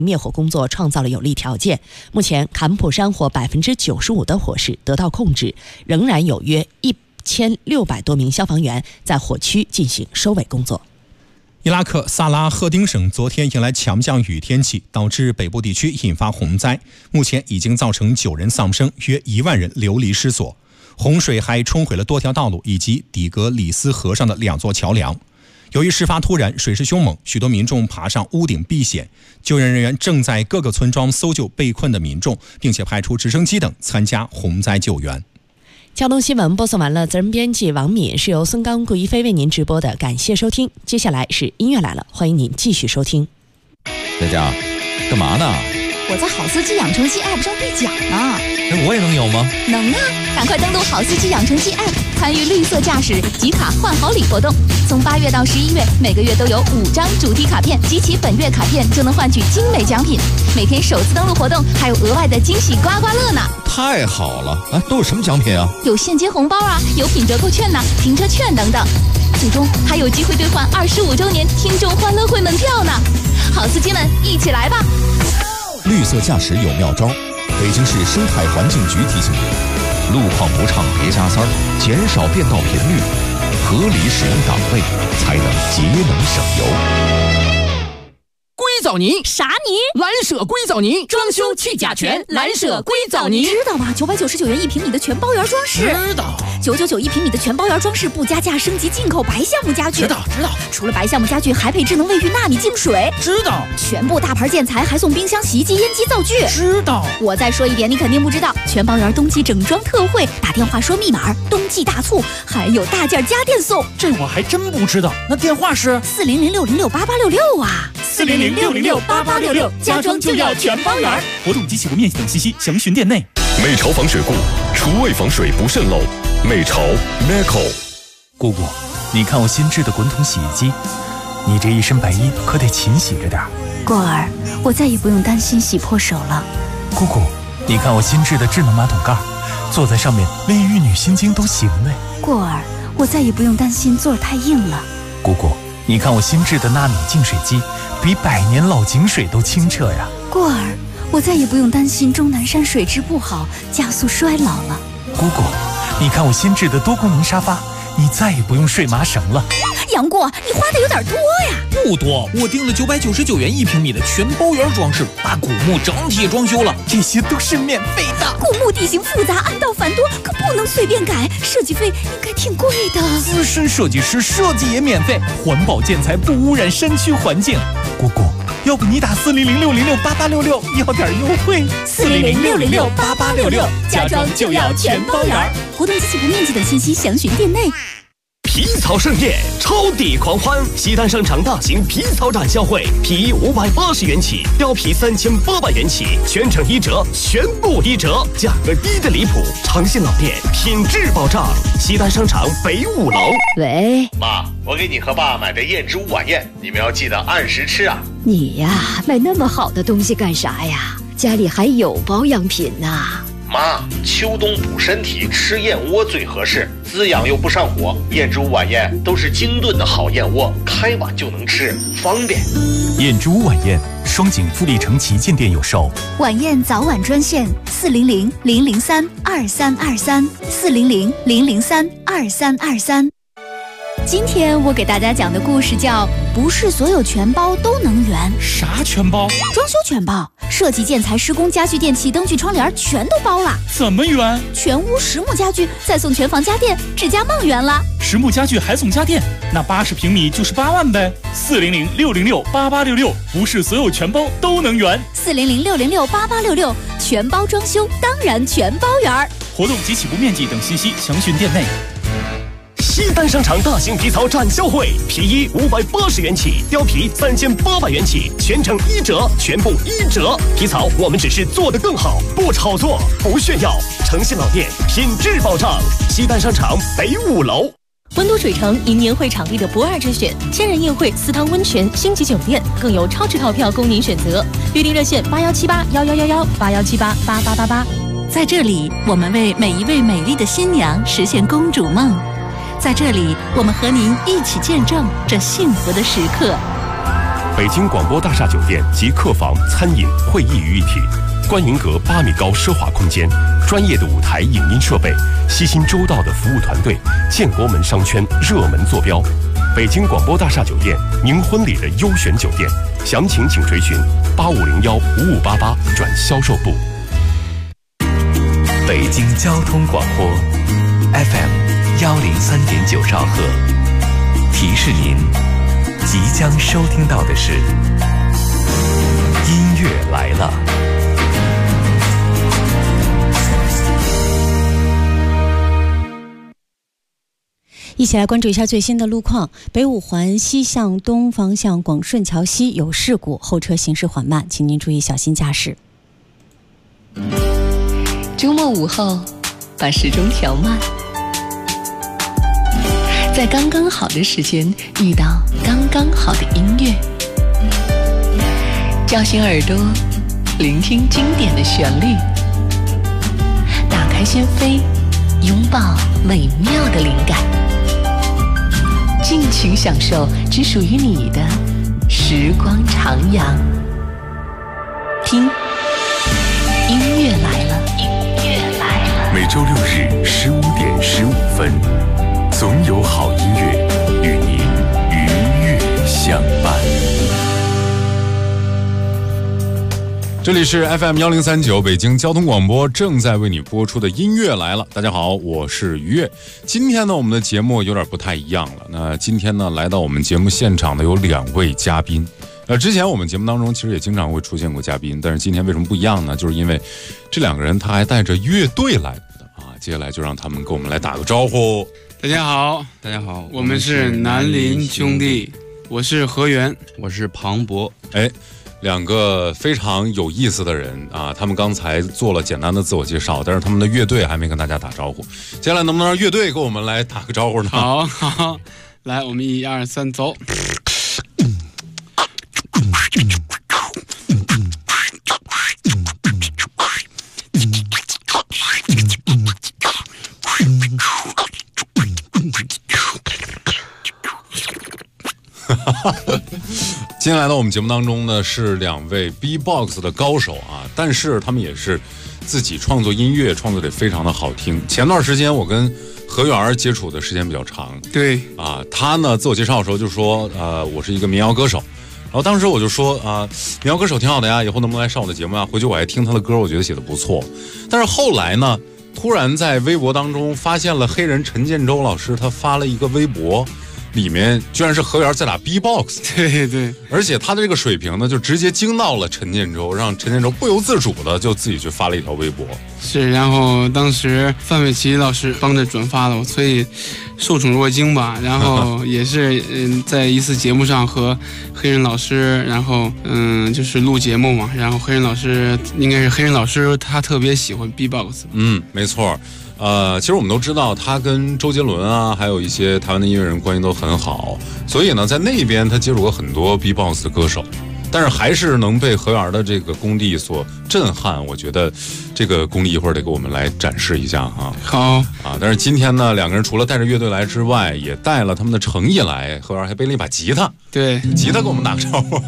灭火工作创造了有利条件。目前坎普山火95%的火势得到控制，仍然有约1600多名消防员在火区进行收尾工作。 伊拉克萨拉赫丁省昨天迎来强降雨天气，导致北部地区引发洪灾，目前已经造成9人丧生，约1万人流离失所。洪水还冲毁了多条道路以及底格里斯河上的2座桥梁。由于事发突然，水势凶猛，许多民众爬上屋顶避险。救援人员正在各个村庄搜救被困的民众，并且派出直升机等参加洪灾救援。 交通新闻播送完了，责任编辑王敏，是由孙刚、顾一飞为您直播的，感谢收听。接下来是音乐来了，欢迎您继续收听。 佳佳，干嘛呢？ 我在好司机养成系 App 上兑奖呢。 我也能有吗？ 能啊！赶快登录好司机养成系 App， 参与绿色驾驶集卡换好礼活动。从8月到11月，每个月都有5张主题卡片，集齐本月卡片就能换取精美奖品。每天首次登录活动还有额外的惊喜刮刮乐呢！ 太好了！都有什么奖品啊？ 有现金红包啊，有品折扣券呢，停车券等等。最终还有机会兑换25周年听众欢乐会门票呢！好司机们，一起来吧！ 绿色驾驶有妙招，北京市生态环境局提醒您：路况不畅别加塞儿，减少变道频率，合理使用档位，才能节能省油。 硅藻泥啥泥？ 蓝舍硅藻泥，装修去甲醛，蓝舍硅藻泥。 知道吗？999元1平米的全包圆装饰。 知道。 9991平米的全包圆装饰，不加价升级进口白橡木家具。 知道。 除了白橡木家具，还配智能卫浴纳米净水。 知道。 全部大牌建材还送冰箱、洗衣机、烟机、灶具。 知道。 我再说一点，你肯定不知道，全包圆冬季整装特惠，打电话说密码，冬季大促，还有大件家电送。 这我还真不知道。那电话是 400-606-8866啊。 400-606-8866，家装就要全包圆。活动及起步面积等信息详询店内。 美潮防水固，厨卫防水不渗漏。美潮 Meco。 姑姑，你看我新制的滚筒洗衣机，你这一身白衣可得勤洗着点。 过儿，我再也不用担心洗破手了。 姑姑，你看我新制的智能马桶盖，坐在上面连玉女心经都行嘞。 过儿，我再也不用担心座儿太硬了。 姑姑，你看我新制的纳米净水机，比100年老井水都清澈呀。 过儿，我再也不用担心钟南山水质不好，加速衰老了。 姑姑，你看我新制的多功能沙发，你再也不用睡麻绳了。 杨过，你花的有点多呀。 不多，我订了999元1平米的全包圆装饰，把古墓整体装修了， 这些都是免费的。 古墓地形复杂，暗道繁多，可不能随便改，设计费应该挺贵的。 资深设计师设计也免费，环保建材不污染山区环境。姑姑，要不你打400-606-8866要点优惠。 400-606-8866，家装就要全包圆。活动及起步面积等信息详询店内。 皮草盛宴，超抵狂欢！西单商场大型皮草展销会，皮衣580元起，貂皮3800元起，全程1折，全部1折，价格低的离谱。诚信老店，品质保障。西单商场北5楼。 喂， 妈，我给你和爸买的燕之屋晚宴，你们要记得按时吃啊。 你呀，买那么好的东西干啥呀？家里还有保养品呢。 妈，秋冬补身体，吃燕窝最合适，滋养又不上火。燕之屋晚宴都是精炖的好燕窝，开碗就能吃，方便。 燕之屋晚宴，双井富力城旗舰店有售。 晚宴早晚专线400-003-2323，400-003-2323。今天我给大家讲的故事叫不是所有全包都能圆。 啥全包？ 装修全包，设计、建材、施工、家具、电器、灯具、窗帘全都包了。 怎么圆？ 全屋实木家具，再送全房家电，指甲梦圆了。 实木家具还送家电，那80平米就是8万呗。400-606-8866，不是所有全包都能圆。 400-606-8866，全包装修当然全包圆。 活动及起步面积等信息详询店内。 西单商场大型皮草展销会，皮衣580元起，貂皮3800元起，全程1折，全部1折。皮草我们只是做得更好，不炒作，不炫耀。诚信老店，品质保障。西单商场北5楼。 温都水城迎年会场地的不二之选，千人宴会、4汤温泉、星级酒店，更有超值套票供您选择。预订热线81781111，8178888888。 在这里，我们为每一位美丽的新娘实现公主梦。在这里，我们和您一起见证这幸福的时刻。 北京广播大厦酒店集客房、餐饮、会议于一体，观云阁8米高奢华空间，专业的舞台影音设备，悉心周到的服务团队，建国门商圈热门坐标。北京广播大厦酒店，您婚礼的优选酒店，详情请垂询85015588转销售部。 北京交通广播 FM 103.9兆赫，提示您即将收听到的是音乐来了。 一起来关注一下最新的路况。北五环西向东方向广顺桥西有事故，后车行驶缓慢，请您注意小心驾驶。 周末午后，把时钟调慢，在刚刚好的时间遇到刚刚好的音乐，叫醒耳朵，聆听经典的旋律，打开心扉，拥抱美妙的灵感，尽情享受只属于你的时光徜徉。听，音乐来了，音乐来了。 每周六日15点15分，总有好音乐与您愉悦相伴。 这里是 FM 1039北京交通广播正在为你播出的音乐来了。大家好，我是于越。今天呢，我们的节目有点不太一样了。那今天呢，来到我们节目现场的有2位嘉宾。之前我们节目当中其实也经常会出现过嘉宾，但是今天为什么不一样呢？就是因为这2个人他还带着乐队来的啊。接下来就让他们跟我们来打个招呼。 大家好，我们是南林兄弟，我是何源， 我是庞博。 2个非常有意思的人啊，他们刚才做了简单的自我介绍，但是他们的乐队还没跟大家打招呼。接下来能不能让乐队跟我们来打个招呼呢？ 好，来，我们1、2、3，走。 今天来到我们节目当中呢，是2位 B-box 的高手啊，但是他们也是自己创作音乐，创作得非常的好听。前段时间我跟何源接触的时间比较长， 对啊，他呢自我介绍的时候就说，我是一个民谣歌手，然后当时我就说民谣歌手挺好的呀，以后能不能来上我的节目啊？回去我还听他的歌，我觉得写的不错。但是后来呢，突然在微博当中发现了黑人陈建州老师，他发了一个微博。里面居然是何源在打 B-box， 对， 而且他的这个水平呢，就直接惊到了陈建州，让陈建州不由自主的就自己去发了一条微博。 是，然后当时范玮琪老师帮着转发了，所以受宠若惊吧。然后也是在一次节目上和黑人老师，然后就是录节目嘛，然后黑人老师应该是黑人老师，他特别喜欢 B-box。 没错。其实我们都知道他跟周杰伦啊，还有一些台湾的音乐人关系都很好，所以呢，在那边他接触过很多 B-box 的歌手，但是还是能被何源的这个功力所震撼。我觉得这个功力一会儿得给我们来展示一下哈。 好啊，但是今天呢，2个人除了带着乐队来之外，也带了他们的诚意来。何源还背了一把吉他， 对， 吉他给我们打个招呼。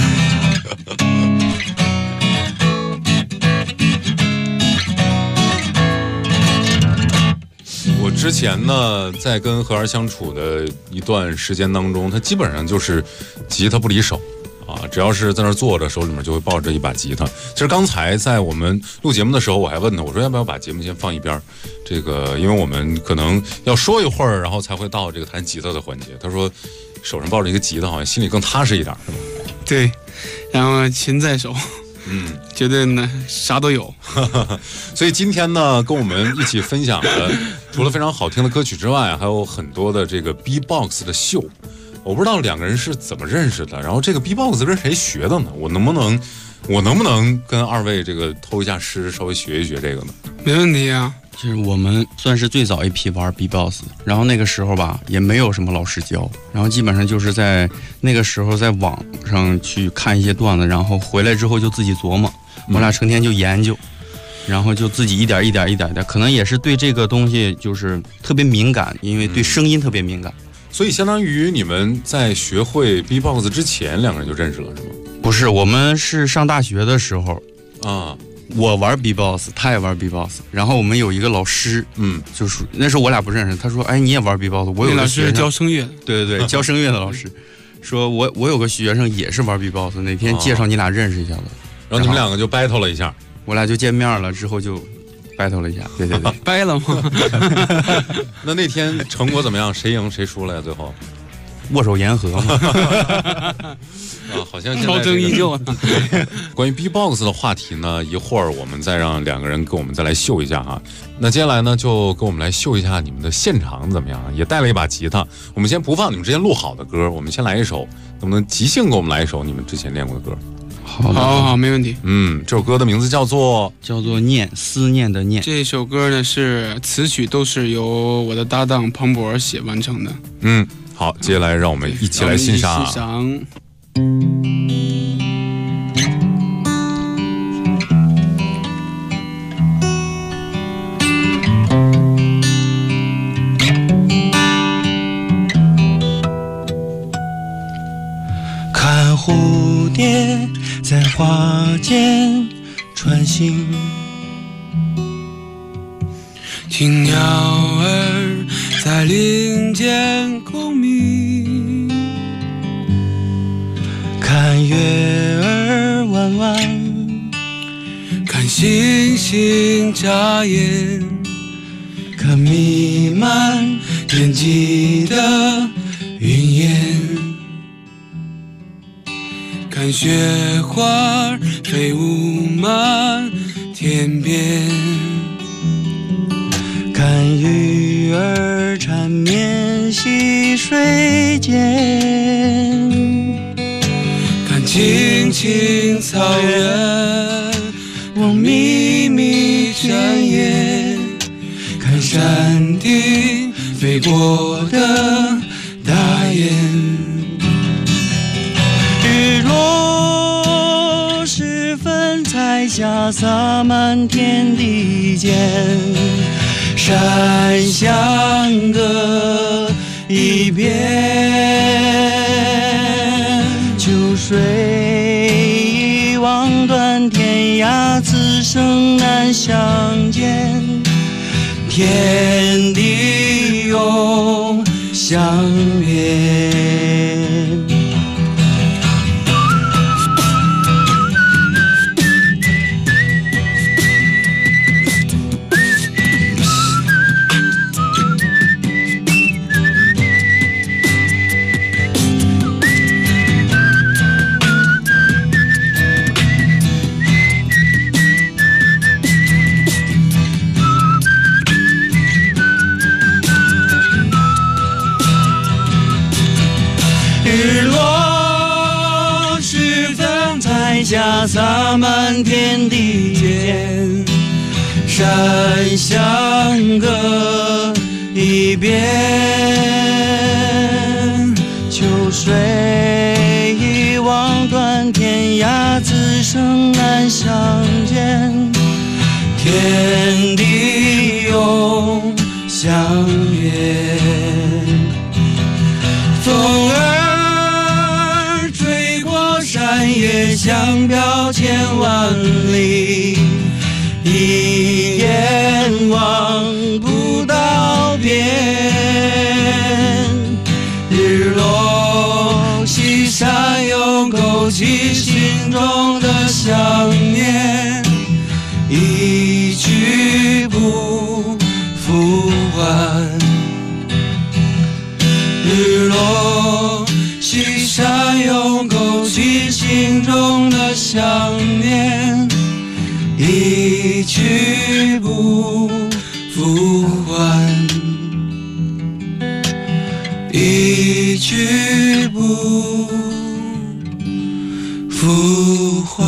我之前呢，在跟何源相处的一段时间当中，他基本上就是吉他不离手啊，只要是在那坐着，手里面就会抱着一把吉他。其实刚才在我们录节目的时候，我还问他，我说要不要把节目先放一边，这个因为我们可能要说一会儿，然后才会到这个弹吉他的环节。他说手上抱着一个吉他，好像心里更踏实一点，是吗？ 对，然后琴在手。绝对呢，啥都有。 所以今天呢，跟我们一起分享的，除了非常好听的歌曲之外，还有很多的这个 B-box 的秀。我不知道2个人是怎么认识的，然后这个 B-box 跟谁学的呢？我能不能跟2位这个偷一下师，稍微学一学这个呢？ 没问题啊。 就是我们算是最早一批玩 B-box， 然后那个时候吧也没有什么老师教，然后基本上就是在那个时候在网上去看一些段子，然后回来之后就自己琢磨，我俩成天就研究，然后就自己一点的，可能也是对这个东西就是特别敏感，因为对声音特别敏感， 所以相当于你们在学会 B-box 之前，两个人就认识了，是吗？ 不是，我们是上大学的时候啊， 我玩 B-box， 他也玩 B-box， 然后我们有一个老师，就是那时候我俩不认识，他说，哎，你也玩 B-box， 我有个学生老师教声乐， 对，教声乐的老师，说我有个学生也是玩 B-box， 哪天介绍你俩认识一下子， 然后你们两个就 battle 了一下， 我俩就见面了，之后就 battle 了一下，对， 掰了吗？ 那天成果怎么样？谁赢谁输了呀？最后握手言和嘛。 好像超争依旧。 关于 B-box 的话题呢，一会儿我们再让两个人跟我们再来秀一下哈。那接下来呢，就跟我们来秀一下你们的现场怎么样？也带了一把吉他。我们先不放你们之前录好的歌，我们先来一首，能不能即兴给我们来一首你们之前练过的歌？ 好，没问题。 这首歌的名字叫做念，思念的念。 这首歌呢是词曲都是由我的搭档庞博写完成的。 好，接下来让我们一起来欣赏。 看蝴蝶在花间穿行，听鸟儿在林间共鸣，看月儿弯弯，看星星眨眼，看弥漫天际的云烟，看雪花飞舞满天边，看鱼儿缠绵溪水间，看青青草原望密密山野，看山顶飞过的大雁，日落时分彩霞洒满天地间，山相隔一边，秋水一望断天涯，此生难相见，天地永相连。霞洒满天地间，山相隔一边，秋水一望断天涯，此生难相见，天地永相连。风儿吹过山野，香飘千万里，一眼望不到边。日落西山又勾起心中的想念，一去不复还。日落西山又勾起心中的想念，一去不复还，一去不复还。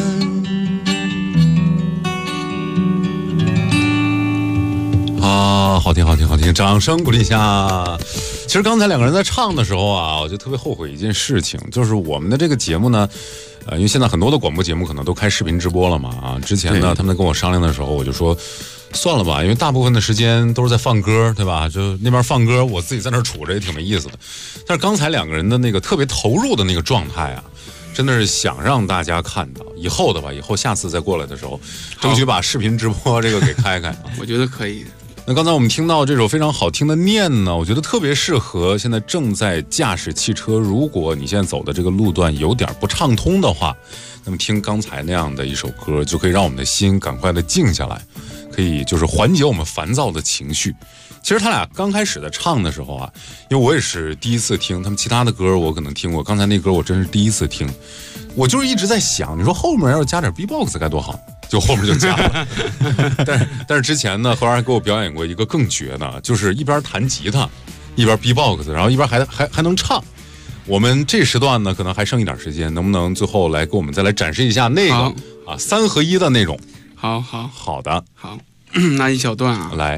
啊，好听好听好听，掌声鼓励一下。其实刚才两个人在唱的时候啊，我就特别后悔一件事情，就是我们的这个节目呢，因为现在很多的广播节目可能都开视频直播了嘛啊。之前呢，他们跟我商量的时候，我就说， 算了吧，因为大部分的时间都是在放歌，对吧？就那边放歌，我自己在那儿杵着也挺没意思的。但是刚才两个人的那个特别投入的那个状态啊，真的是想让大家看到。以后下次再过来的时候，争取把视频直播这个给开开。 我觉得可以。 那刚才我们听到这首非常好听的念呢，我觉得特别适合现在正在驾驶汽车，如果你现在走的这个路段有点不畅通的话，那么听刚才那样的一首歌，就可以让我们的心赶快的静下来，可以就是缓解我们烦躁的情绪。其实他俩刚开始在唱的时候啊，因为我也是第一次听，他们其他的歌我可能听过，刚才那歌我真是第一次听，我就是一直在想，你说后面要是加点 B-box 该多好，就后面就加了。但是之前呢，何然还给我表演过一个更绝的，就是一边弹吉他，一边 B-box， 然后一边还能唱。我们这时段呢，可能还剩一点时间，能不能最后来给我们再来展示一下那个啊3合1的那种？好的， 好，那一小段啊， 来。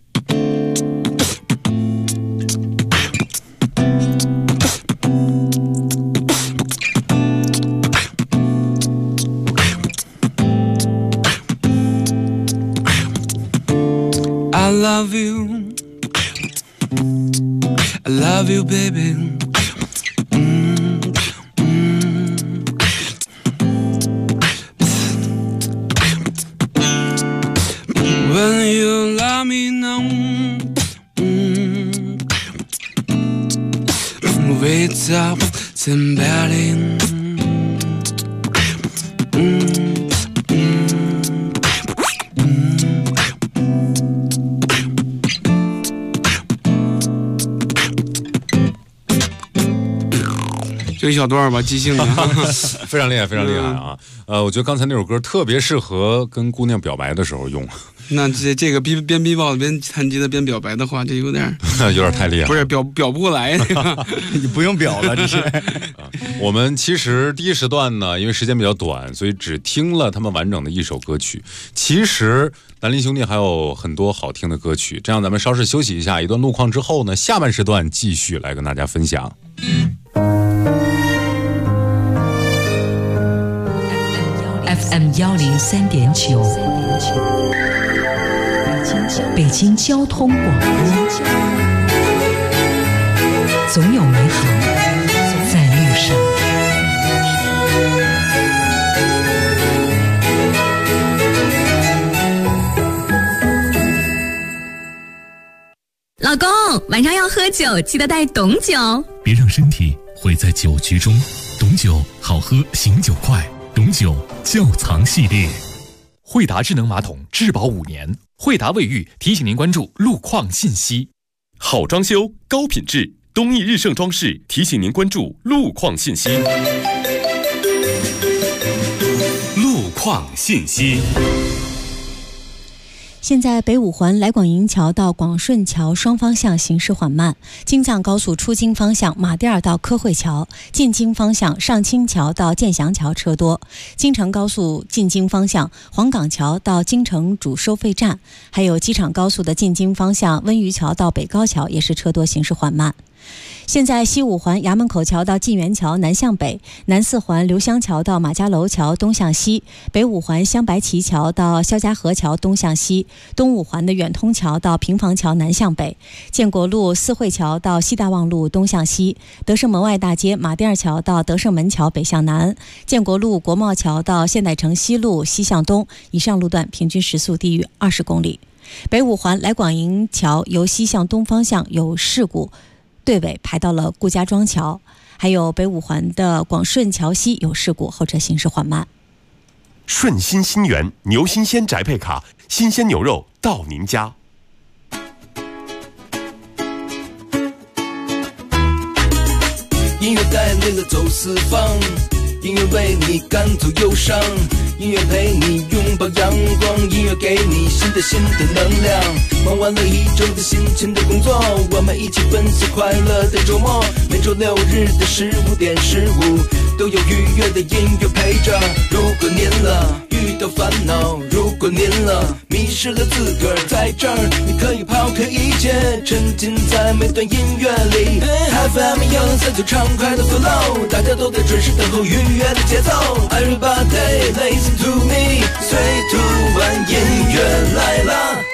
I love you, I love you, baby. When you let me know, without sympathy. 这一小段吧，即兴的， 非常厉害，非常厉害啊！我觉得刚才那首歌特别适合跟姑娘表白的时候用。 那这个边 B-box 边弹吉他边表白的话，这有点太厉害了， 不是表不过来。 你不用表了，这是。 我们其实第一时段呢，因为时间比较短，所以只听了他们完整的一首歌曲。其实南林兄弟还有很多好听的歌曲，这样咱们稍事休息一下，一段路况之后呢，下半时段继续来跟大家分享。 FM 103.9，北京交通广播，总有美好在路上。 老公，晚上要喝酒，记得带董酒。 别让身体毁在酒局中，董酒好喝，醒酒快。董酒窖藏系列， 惠达智能马桶质保5年，惠达卫浴提醒您关注路况信息。好装修高品质，东义日盛装饰提醒您关注路况信息。路况信息。 现在北五环来广营桥到广顺桥双方向行驶缓慢，京藏高速出京方向马甸儿到科汇桥，进京方向上清桥到建祥桥车多，京承高速进京方向黄岗桥到京承主收费站，还有机场高速的进京方向温榆桥到北高桥也是车多，行驶缓慢。现在西五环衙门口桥到晋源桥南向北，南四环刘香桥到马家楼桥东向西，北五环香白旗桥到肖家河桥东向西，东五环的远通桥到平房桥南向北，建国路四惠桥到西大望路东向西，德胜门外大街马甸桥到德胜门桥北向南，建国路国贸桥到现代城西路西向东，以上路段平均时速低于20公里。北五环来广营桥由西向东方向有事故，队尾排到了顾家庄桥，还有北五环的广顺桥西有事故，后车行驶缓慢。 顺心新源牛新鲜宅配卡，新鲜牛肉到您家。 音乐带领了走四方，音乐为你赶走忧伤，音乐陪你拥抱阳光，音乐给你新的能量。忙完了一周的辛勤的工作，我们一起奔向快乐的周末。每周6日的15点15，都有愉悦的音乐陪着。如果您遇到烦恼，如果您迷失了自个儿，在这儿你可以抛开一切，沉浸在每段音乐里。FM 103.9畅快的 flow， 大家都在准时等候愉悦的节奏。Everybody listen to me， 3、2、1，音乐来了。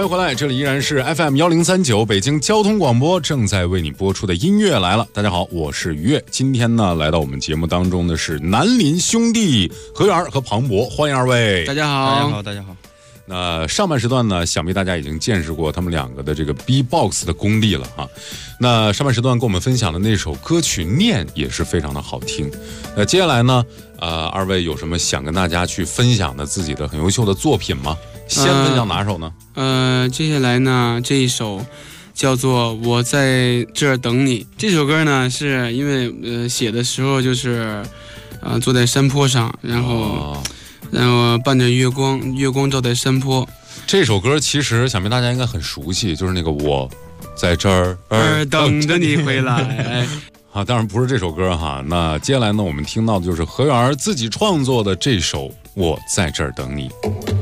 欢迎回来，这里依然是 FM1039北京交通广播正在为你播出的音乐来了。大家好，我是于越。今天呢，来到我们节目当中的是南林兄弟何源和庞博，欢迎二位。 大家好， 大家好，大家好。 那上半时段呢，想必大家已经见识过他们两个的这个 B-box 的功力了啊。那上半时段跟我们分享的那首歌曲《念》也是非常的好听。接下来呢，二位有什么想跟大家去分享的自己的很优秀的作品吗？先分享哪首呢？ 接下来呢，这一首叫做《我在这儿等你》。这首歌呢，是因为写的时候就是坐在山坡上，然后伴着月光照在山坡。 这首歌其实想必大家应该很熟悉，就是那个我在这儿等着你回来。 啊，当然不是这首歌哈。那接下来呢，我们听到的就是何源自己创作的这首《我在这儿等你》。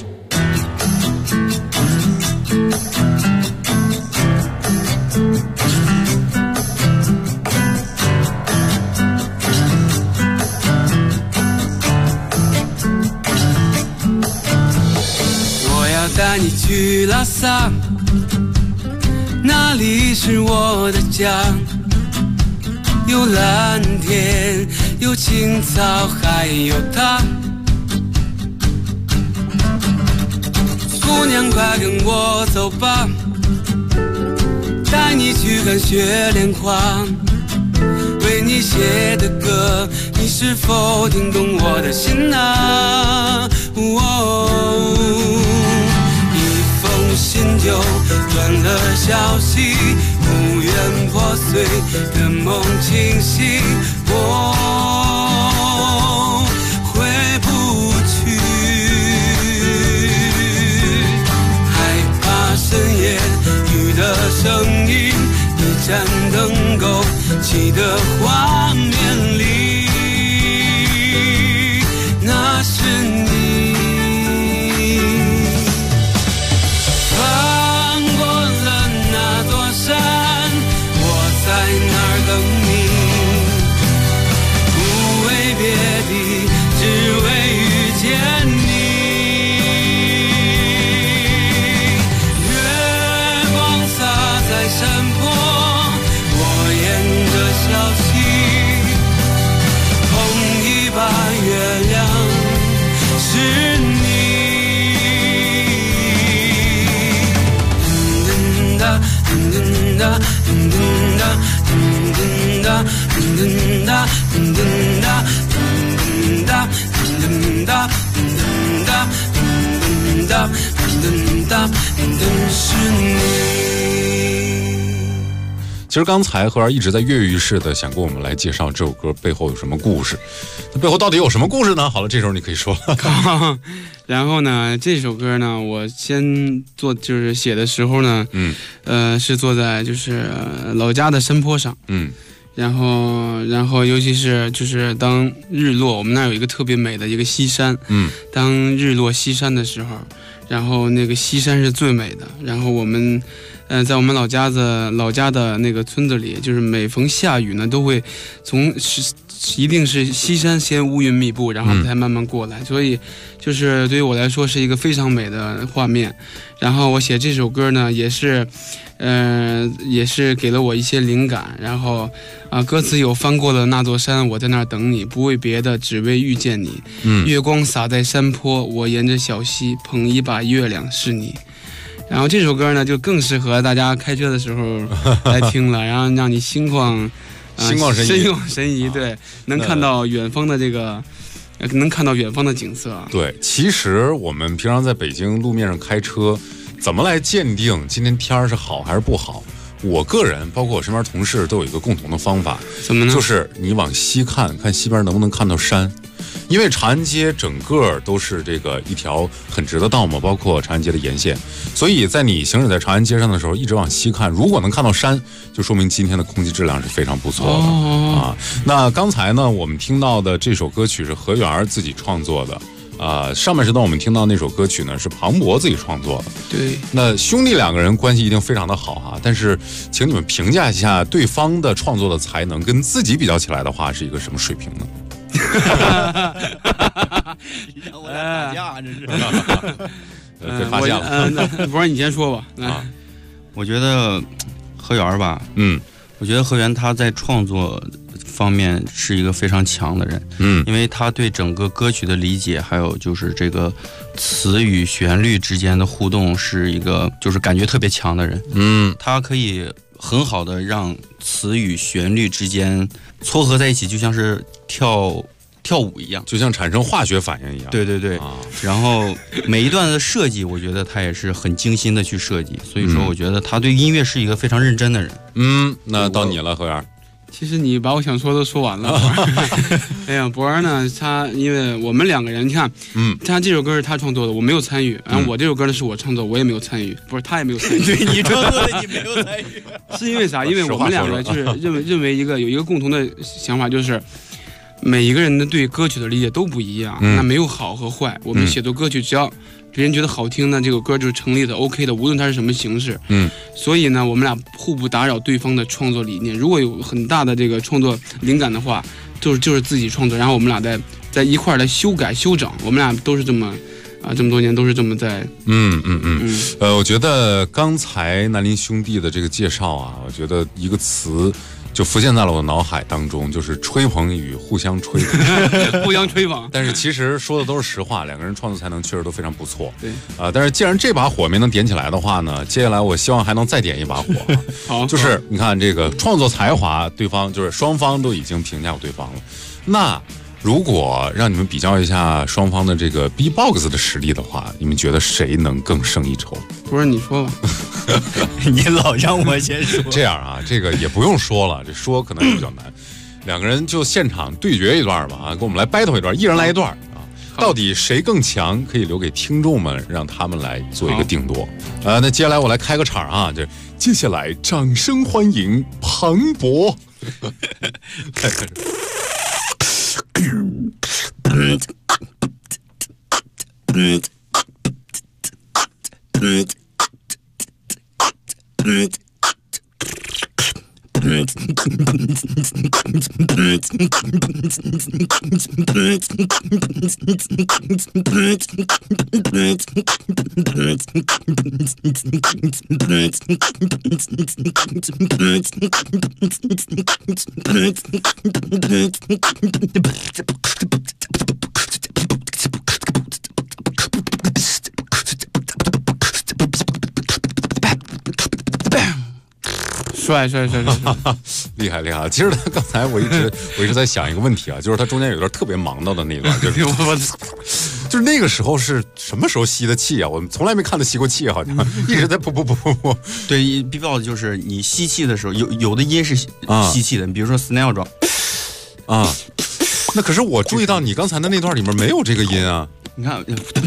带你去拉萨，那里是我的家，有蓝天，有青草，还有他。姑娘快跟我走吧，带你去看雪莲花，为你写的歌，你是否听懂我的心啊？信就断了消息，不愿破碎的梦清晰，我回不去，害怕深夜雨的声音，你站灯勾起的画面里，那是你。 其实刚才何源一直在跃跃欲试的想跟我们来介绍这首歌背后有什么故事，它背后到底有什么故事呢？好了，这时候你可以说了。 然后呢，这首歌呢，我先就是写的时候呢，是坐在就是老家的山坡上，然后尤其是就是当日落，我们那儿有一个特别美的一个西山，当日落西山的时候，然后那个西山是最美的，然后我们在我们老家的那个村子里，就是每逢下雨呢，都会一定是西山先乌云密布，然后才慢慢过来，所以就是对于我来说是一个非常美的画面。然后我写这首歌呢，也是给了我一些灵感。然后歌词有翻过了那座山，我在那儿等你，不为别的，只为遇见你。月光洒在山坡，我沿着小溪捧一把月亮是你。然后这首歌呢，就更适合大家开车的时候来听了，然后让你心旷神怡，对，能看到远方的景色。 对，其实我们平常在北京路面上开车，怎么来鉴定今天天是好还是不好？我个人包括我身边同事都有一个共同的方法， 怎么呢？ 就是你往西看西边能不能看到山。因为长安街整个都是这个一条很直的道嘛，包括长安街的沿线，所以在你行驶在长安街上的时候，一直往西看，如果能看到山，就说明今天的空气质量是非常不错的啊。那刚才呢，我们听到的这首歌曲是何源自己创作的，上半时段我们听到那首歌曲呢是庞博自己创作的。 对， 那兄弟两个人关系一定非常的好哈，但是请你们评价一下对方的创作的才能跟自己比较起来的话是一个什么水平呢？ 让我俩打架，这是。 发现了。 不是你先说吧。 啊，我觉得何源吧，我觉得何源他在创作方面是一个非常强的人，因为他对整个歌曲的理解，还有就是这个词与旋律之间的互动，是一个就是感觉特别强的人，他可以很好的让词与旋律之间撮合在一起，就像是跳舞一样， 就像产生化学反应一样。 对对对，然后每一段的设计，我觉得他也是很精心的去设计，所以说我觉得他对音乐是一个非常认真的人。 那到你了，何源。 其实你把我想说的说完了。哎呀，博儿呢，他因为我们两个人，你看，他这首歌是他创作的，我没有参与，然后我这首歌呢是我创作，我也没有参与，不是他也没有参与。 对，你创作的你没有参与， 是因为啥？因为我们两个就是认为有一个共同的想法，就是每一个人的对歌曲的理解都不一样，那没有好和坏。我们写作歌曲，只要别人觉得好听呢，这个歌就是成立的 ，OK 的，无论它是什么形式。所以呢，我们俩互不打扰对方的创作理念。如果有很大的这个创作灵感的话，就是自己创作，然后我们俩在一块儿来修改修整。我们俩都是这么这么多年都是这么在。 我觉得刚才南林兄弟的这个介绍啊，我觉得一个词就浮现在了我的脑海当中，就是吹捧与互相吹捧。 互相吹捧。 但是其实说的都是实话，两个人创作才能确实都非常不错。 对但是既然这把火没能点起来的话呢，接下来我希望还能再点一把火。 好， 就是你看这个创作才华，对方就是双方都已经评价过对方了。那如果让你们比较一下双方的这个 B-box 的实力的话，你们觉得谁能更胜一筹？ 不是你说吧。 你老让我先说。 这样啊，这个也不用说了，这说可能也比较难。两个人就现场对决一段吧，跟我们来 battle 一段，一人来一段啊。到底谁更强，可以留给听众们，让他们来做一个定夺。那接下来我来开个场啊，就接下来掌声欢迎庞博。 帅， 厉害！其实他刚才我一直在想一个问题啊，就是他中间有一段特别忙到的那一段，就是那个时候是什么时候吸的气啊？我们从来没看他吸过气，好像一直在噗。 对，B-box 就是你吸气的时候，有的音是吸气的，比如说 snare drum 啊。那可是我注意到你刚才的那段里面没有这个音啊。 你看，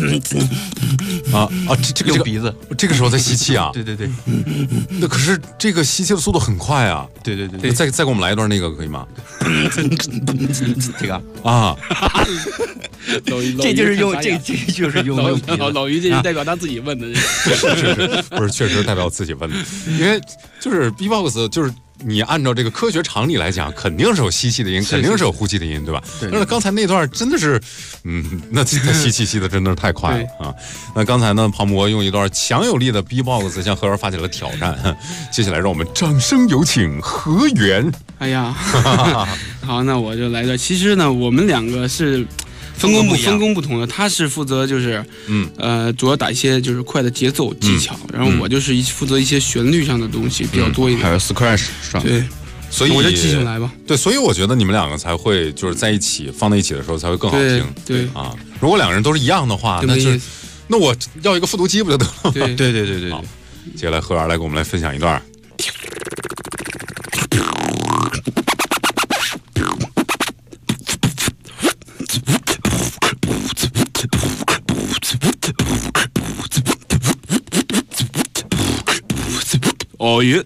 这个鼻子， 这个时候在吸气啊？ 对。 那可是这个吸气的速度很快啊。 对。 再给我们来一段那个可以吗？ 这个啊， 这就是用这就是用老于，这是代表他自己问的。 是不是确实代表自己问的？因为就是 B-box 就是。你按照这个科学常理来讲，肯定是有吸气的音，肯定是有呼气的音，对吧？但是刚才那段真的是，那吸气吸的真的是太快了啊！那刚才呢，庞博用一段强有力的 B-box 向何源发起了挑战。接下来让我们掌声有请何源。 哎呀，好，那我就来这。其实呢，我们两个是分工不同的，他是负责就是主要打一些就是快的节奏技巧，然后我就是负责一些旋律上的东西比较多一点， 还有 scratch 上。 对， 所以我就继续来吧。 对，所以我觉得你们两个才会就是在一起放在一起的时候才会更好听。 对啊，如果两个人都是一样的话，那我要一个复读机不就得了？ 对。 好，接下来何源来给我们来分享一段。 哦耶！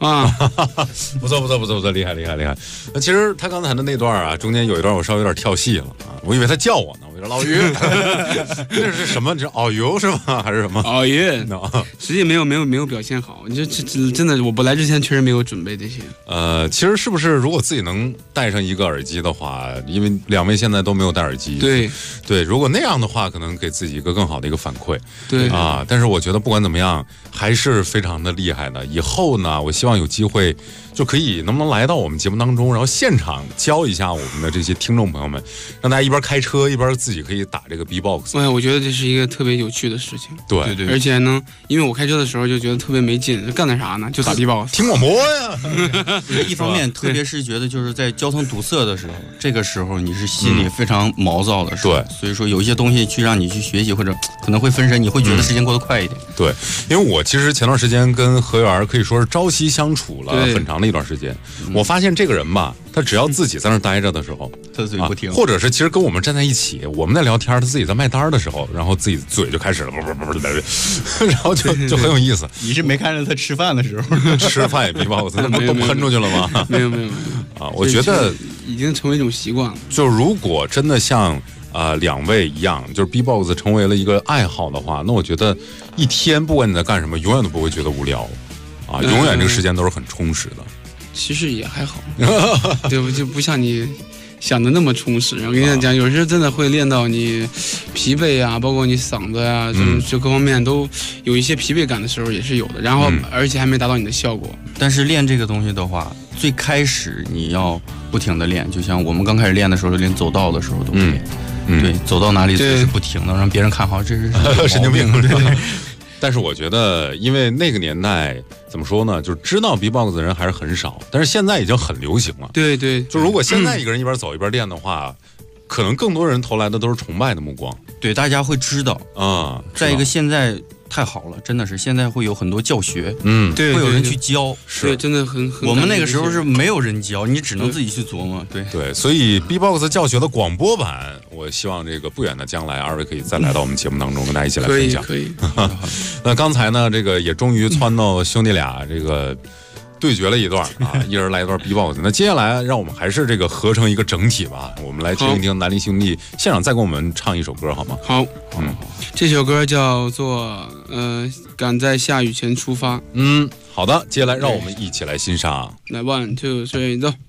啊， 不错，厉害。那其实他刚才的那段啊，中间有一段我稍微有点跳戏了啊，我以为他叫我呢，我说老于，那是什么？这熬油是吧？还是什么？ 熬夜？实际没有表现好，这真的，我不来之前确实没有准备这些。 其实是不是如果自己能带上一个耳机的话，因为两位现在都没有戴耳机，对，如果那样的话，可能给自己一个更好的一个反馈， 对啊。但是我觉得不管怎么样，还是非常的厉害的。以后呢，我希望有机会就可以能不能来到我们节目当中，然后现场教一下我们的这些听众朋友们，让大家一边开车一边自己可以打这个 B-box。 我觉得这是一个特别有趣的事情。 对， 而且呢，因为我开车的时候就觉得特别没劲，干点啥呢？就打 B-box， 听广播呀。 一方面，特别是觉得就是在交通堵塞的时候，这个时候你是心里非常毛躁的时候，所以说有一些东西去让你去学习，或者可能会分神，你会觉得时间过得快一点。 对，因为我其实前段时间跟何源可以说是朝夕相处了很长的一段时间，我发现这个人吧，他只要自己在那待着的时候， 他嘴不停， 或者是其实跟我们站在一起，我们在聊天，他自己在卖单的时候，然后自己嘴就开始了，然后就很有意思。 你是没看着他吃饭的时候？ 吃饭也没把我都喷出去了吗？ 没有啊，我觉得已经成为一种习惯了。 就如果真的像两位一样，就是 B-box 成为了一个爱好的话，那我觉得一天不管你在干什么，永远都不会觉得无聊啊，永远这个时间都是很充实的。 其实也还好，对，就不像你想的那么充实。我跟你讲，有时候真的会练到你疲惫啊，包括你嗓子啊，就各方面都有一些疲惫感的时候也是有的。然后而且还没达到你的效果。 但是练这个东西的话，最开始你要不停的练，就像我们刚开始练的时候，连走道的时候都练。对，走到哪里是不停的，让别人看好，这是神经病。但是我觉得，因为那个年代怎么说呢，就是知道 B-box 的人还是很少，但是现在已经很流行了。 对， 就如果现在一个人一边走一边练的话，可能更多人投来的都是崇拜的目光。 对，大家会知道啊。再一个，现在太好了，真的是现在会有很多教学， 对， 会有人去教， 是真的很。 我们那个时候是没有人教，你只能自己去琢磨。 对，所以 B-box 教学的广播版，我希望这个不远的将来，二位可以再来到我们节目当中，跟大家一起来分享。 可以。 那刚才呢，这个也终于撺到兄弟俩这个对决了一段啊，一人来一段 B-box。那接下来让我们还是这个合成一个整体吧，我们来听一听南林兄弟现场再给我们唱一首歌好吗？ 好，这首歌叫做赶在下雨前出发。 好的，接下来让我们一起来欣赏。 来 ，1 2 3走。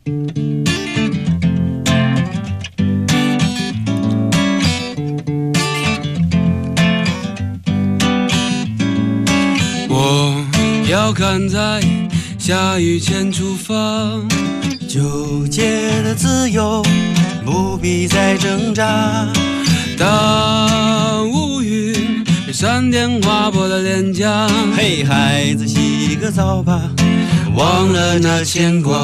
我要赶在下雨前出发， 纠结的自由不必再挣扎。 当乌云被闪电划破了脸颊， 嘿，孩子洗个澡吧，忘了那牵挂。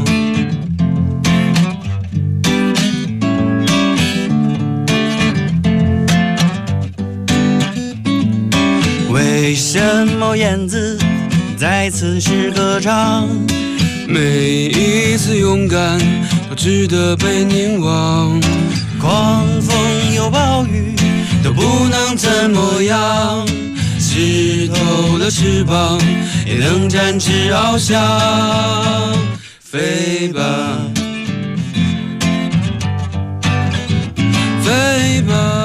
为什么燕子在此时歌唱？ 每一次勇敢都值得被凝望。 狂风有暴雨都不能怎么样，湿透了翅膀也能展翅翱翔。飞吧，飞吧。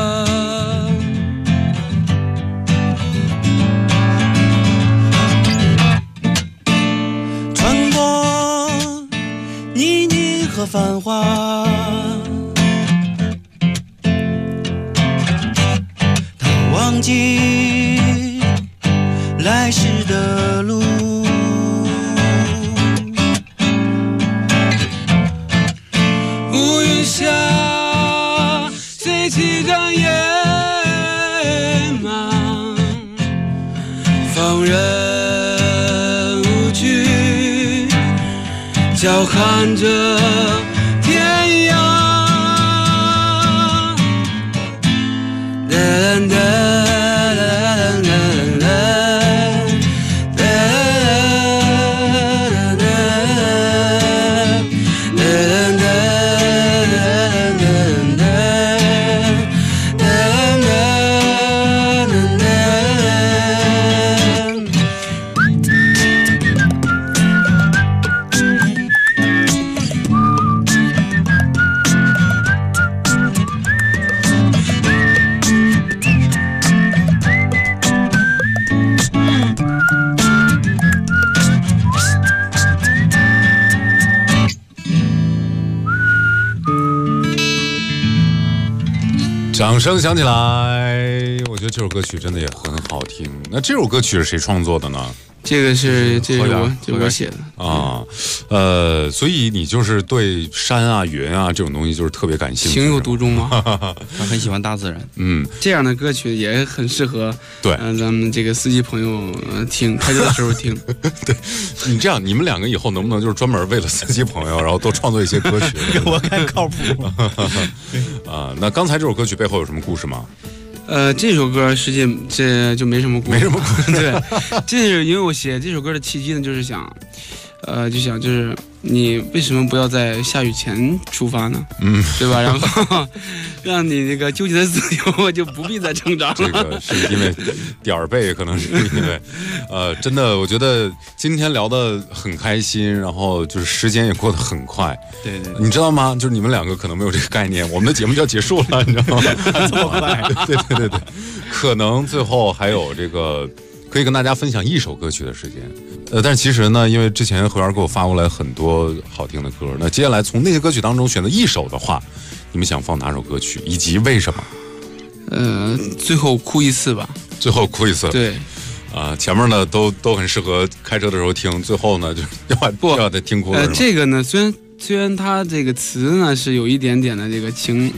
和繁华，他忘记来时的路。 乌云下，谁骑着野马，放任无惧，叫喊着天涯。 掌声响起来！我觉得这首歌曲真的也很好听。那这首歌曲是谁创作的呢？ 这个是我写的啊，所以你就是对山啊、云啊这种东西就是特别感兴趣， 情有独钟嘛。 他很喜欢大自然， 这样的歌曲也很适合对咱们这个司机朋友听，开车的时候听。 对，你这样，你们两个以后能不能就是专门为了司机朋友，然后多创作一些歌曲？ 我看靠谱啊。那刚才这首歌曲背后有什么故事吗？ 这首歌实际这就没什么故事， 没什么故事。 对，这是因为我写这首歌的契机呢，就是想，就是你为什么不要在下雨前出发呢？对吧？然后让你这个纠结的自由就不必再挣扎了。 这个是因为点儿背，可能是因为，真的，我觉得今天聊得很开心，然后就是时间也过得很快。 对对， 你知道吗？就是你们两个可能没有这个概念，我们的节目就要结束了，你知道吗？ 这么快？ 对，可能最后还有这个。可以跟大家分享一首歌曲的时间，但是其实呢，因为之前何源给我发过来很多好听的歌，那接下来从那些歌曲当中选择一首的话，你们想放哪首歌曲，以及为什么？ 最后哭一次吧。 最后哭一次。 对。 前面呢都很适合开车的时候听，最后呢就要得听哭了。 这个呢，虽然它这个词呢是有一点点的这个情，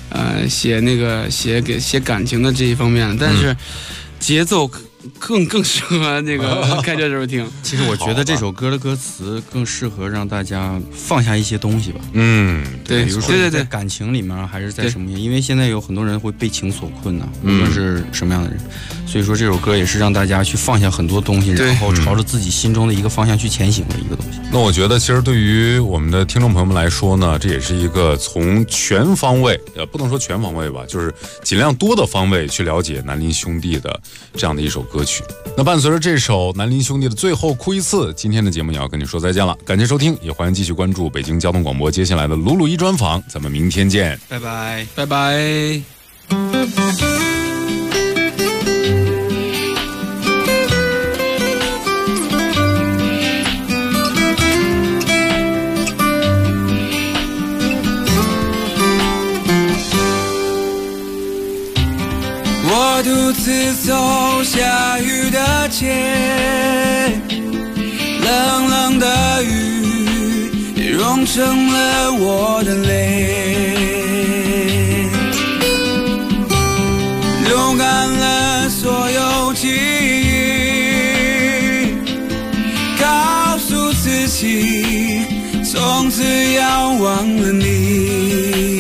写感情的这一方面，但是节奏更适合那个开车的时候听。 其实我觉得这首歌的歌词更适合让大家放下一些东西吧。 对， 比如说在感情里面，还是在什么？因为现在有很多人会被情所困呢，无论是什么样的人。所以说这首歌也是让大家去放下很多东西，然后朝着自己心中的一个方向去前行的一个东西。 那我觉得，其实对于我们的听众朋友们来说呢，这也是一个从全方位，不能说全方位吧，就是尽量多的方位去了解南林兄弟的这样的一首歌曲。那伴随着这首南林兄弟的最后哭一次，今天的节目也要跟你说再见了。感谢收听，也欢迎继续关注北京交通广播接下来的鲁鲁一专访，咱们明天见， 拜拜， 拜拜。 我独自走下雨的街，冷冷的雨也融成了我的泪，流干了所有记忆，告诉自己从此要忘了你。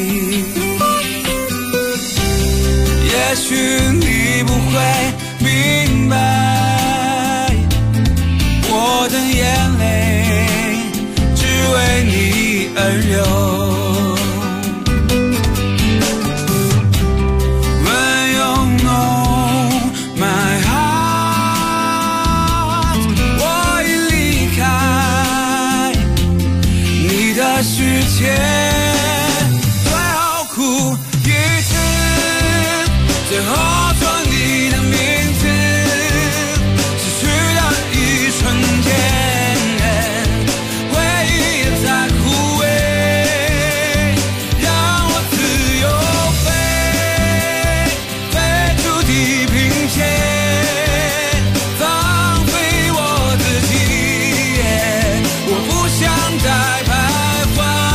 也许你不会明白，我的眼泪只为你而流。When you know my heart， 我已离开你的世界。最后说你的名字，失去的一瞬间，回忆也在枯萎，让我自由飞，飞出地平线，放飞我自己，我不想再徘徊。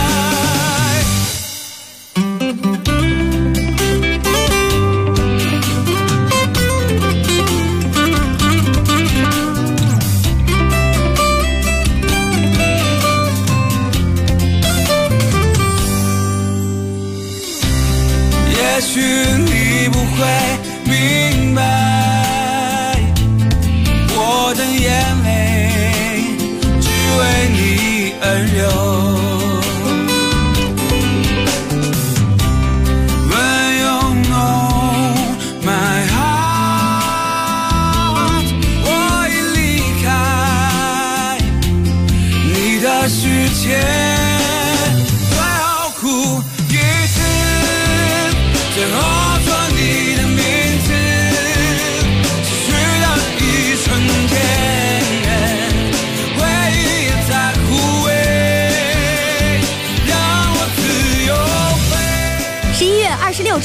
也许你不会明白，我的眼泪只为你而流。When you know my heart， 我已离开你的世界。最后说你的名字，失去的一瞬间，回忆也在枯萎，让我自由飞。 11月26日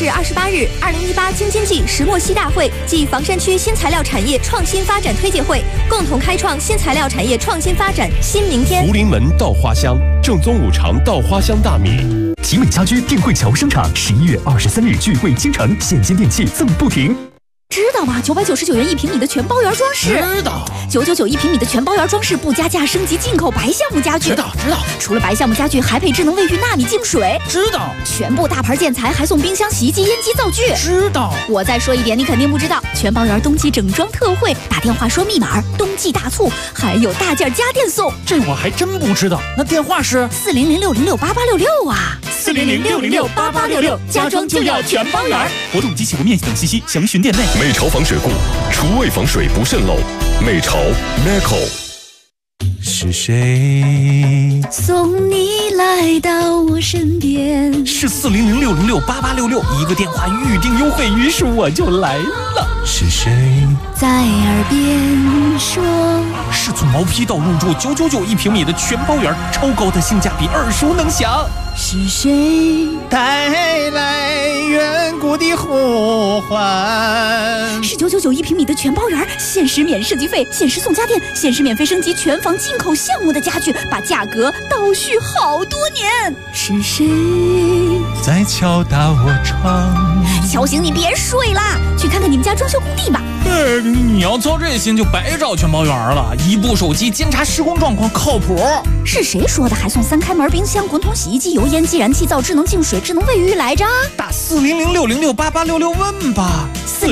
至28日，2018京津冀石墨烯大会暨房山区新材料产业创新发展推介会共同开创新材料产业创新发展新明天。 福临门稻花香，正宗五常稻花香大米。 集美家居定慧桥商场11月23日聚会倾城，现金电器赠不停。 知道吗？999元1平米的全包圆装饰。 知道。 9991平米的全包圆装饰不加价升级进口白橡木家具。 知道。 除了白橡木家具，还配智能卫浴纳米净水。 知道。 全部大牌建材还送冰箱、洗衣机、烟机、灶具。 知道。 我再说一点，你肯定不知道，全包圆冬季整装特惠，打电话说密码，冬季大促，还有大件家电送。 这我还真不知道。那电话是 400-606-8866啊。 400-606-8866，家装就要全包圆。活动及起步面积等信息详询店内。 美潮防水库，厨卫防水不渗漏。美潮 Meco。 是谁送你来到我身边？ 是400-606-8866，一个电话预定优惠，于是我就来了。 是谁在耳边说？ 是从毛坯到入住9991平米的全包圆，超高的性价比，耳熟能详。 是谁带来远古的呼唤？ 是9991平米的全包圆，限时免设计费，限时送家电，限时免费升级全房进口项目的家具，把价格倒叙好多年。是谁在敲打我窗？ 敲醒你别睡啦，去看看你们家装修工地吧。 你要操这心就白找全包圆了，一部手机监察施工状况靠谱。 是谁说的还送3开门冰箱、滚筒洗衣机、油烟计燃器、灶智能净水、智能卫浴来着？ 打400-606-8866问吧。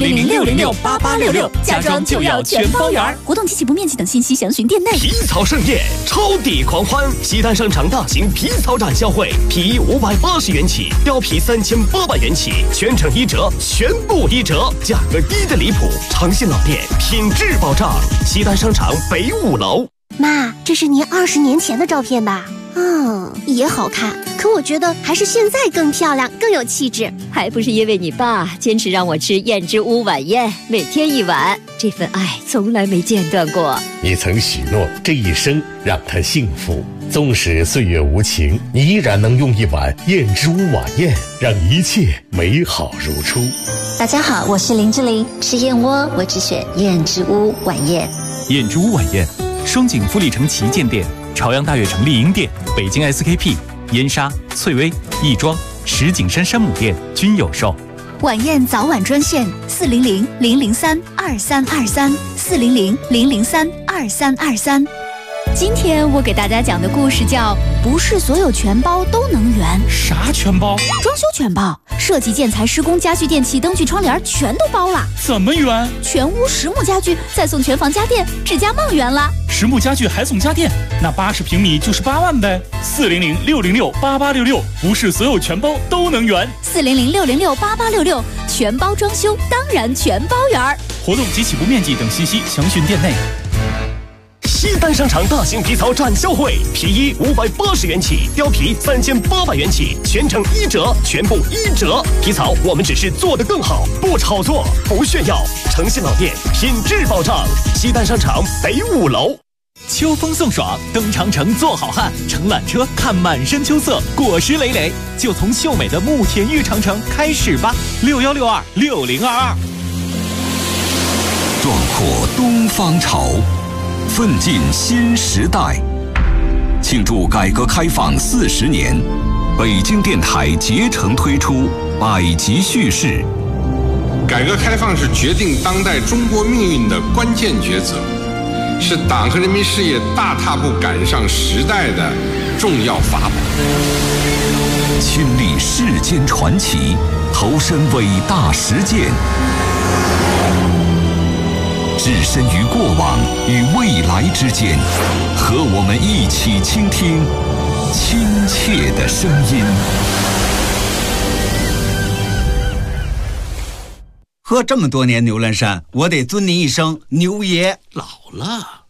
400-606-8866，家装就要全包圆。活动及起步面积等信息详询店内。 皮草盛宴，超抵狂欢！西单商场大型皮草展销会，皮衣580元起，貂皮3800元起，全程1折，全部1折，价格低得离谱。诚信老店，品质保障。西单商场北5楼。 妈，这是您20年前的照片吧？也好看，可我觉得还是现在更漂亮，更有气质。 还不是因为你爸坚持让我吃燕之屋晚宴，每天1碗，这份爱从来没间断过。 你曾许诺这一生让他幸福，纵使岁月无情，你依然能用1碗燕之屋晚宴，让一切美好如初。 大家好，我是林志玲，吃燕窝我只选燕之屋晚宴。 燕之屋晚宴，双井富力城旗舰店、朝阳大悦城丽婴店、北京 SKP、燕莎、翠微、亦庄、石景山山姆店均有售。 晚宴早晚专线400-003-2323，400-003-2323。今天我给大家讲的故事叫不是所有全包都能圆。 啥全包？ 装修全包，设计、建材、施工、家具、电器、灯具、窗帘全都包了。 怎么圆？ 全屋实木家具，再送全房家电，指甲梦圆了。 实木家具还送家电，那80平米就是8万呗。400-606-8866，不是所有全包都能圆。 400-606-8866，全包装修当然全包圆。 活动及起步面积等信息详询店内。 西单商场大型皮草展销会，皮衣580元起，貂皮3800元起，全程1折，全部1折。皮草我们只是做得更好，不炒作，不炫耀。诚信老店，品质保障。西单商场北5楼。 秋风送爽，登长城做好汉，乘缆车看满山秋色，果实累累，就从秀美的慕田峪长城开始吧。6162-6022。 壮阔东方潮，奋进新时代。庆祝改革开放40年，北京电台竭诚推出百集叙事。 改革开放是决定当代中国命运的关键抉择，是党和人民事业大踏步赶上时代的重要法宝。 亲历世间传奇，投身伟大实践，置身于过往与未来之间，和我们一起倾听亲切的声音。 喝这么多年牛栏山，我得尊您一声牛爷。 老了。